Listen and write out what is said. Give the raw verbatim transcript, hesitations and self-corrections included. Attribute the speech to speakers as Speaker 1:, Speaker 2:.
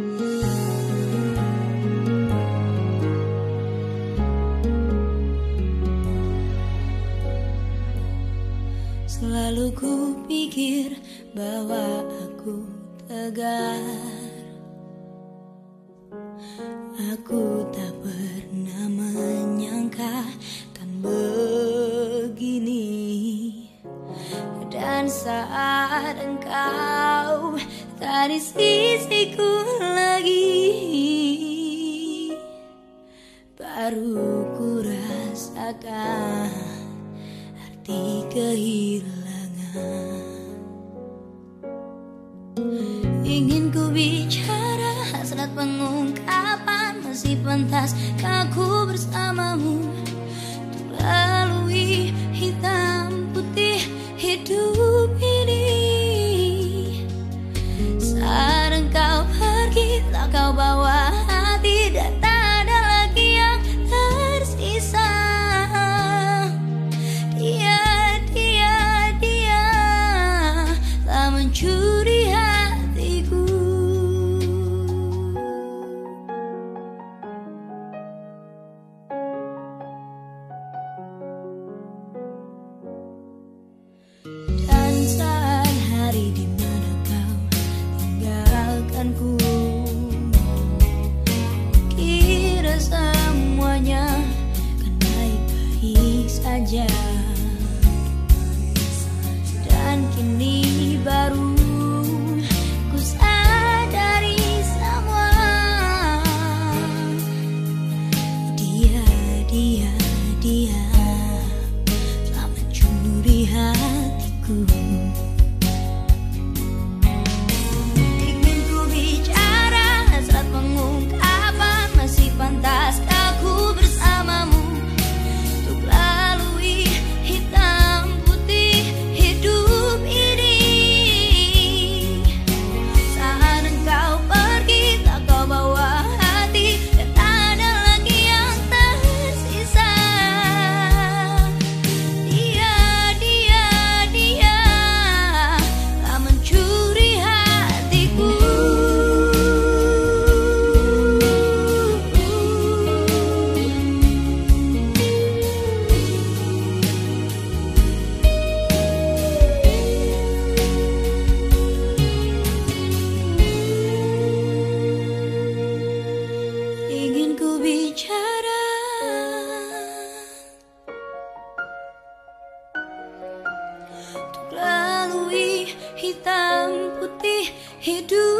Speaker 1: Selalu ku pikir bahwa aku tegar, aku tak pernah menyangka kan begini. Dan saat engkau tak di sisiku lagi, baru ku rasakan arti kehilangan. Ingin ku bicara, hasrat pengungkapan masih pantas aku bersamamu, untuk lalui hitam putih hidup ini. Saat engkau pergi, tak kau bawa hati, dan tak ada lagi yang tersisa. Dia, dia, dia telah mencuri hatiku. Dan saat hari di mana kau tinggalkanku, kira semuanya kan baik-baik saja. Dan kini baru ku sadari semua. Dia, dia, dia telah mencuri hatiku. Ingin ku bicara, hasrat pengungkapan masih pantas aku bersamamu, untuk lalui hitam putih hidup ini. Saat engkau pergi, tak kau bawa hati, dan tak ada lagi yang tersisa. Dia, dia, dia telah mencuri hatiku. Ingin ku bicara, untuk lalui hitam putih hidup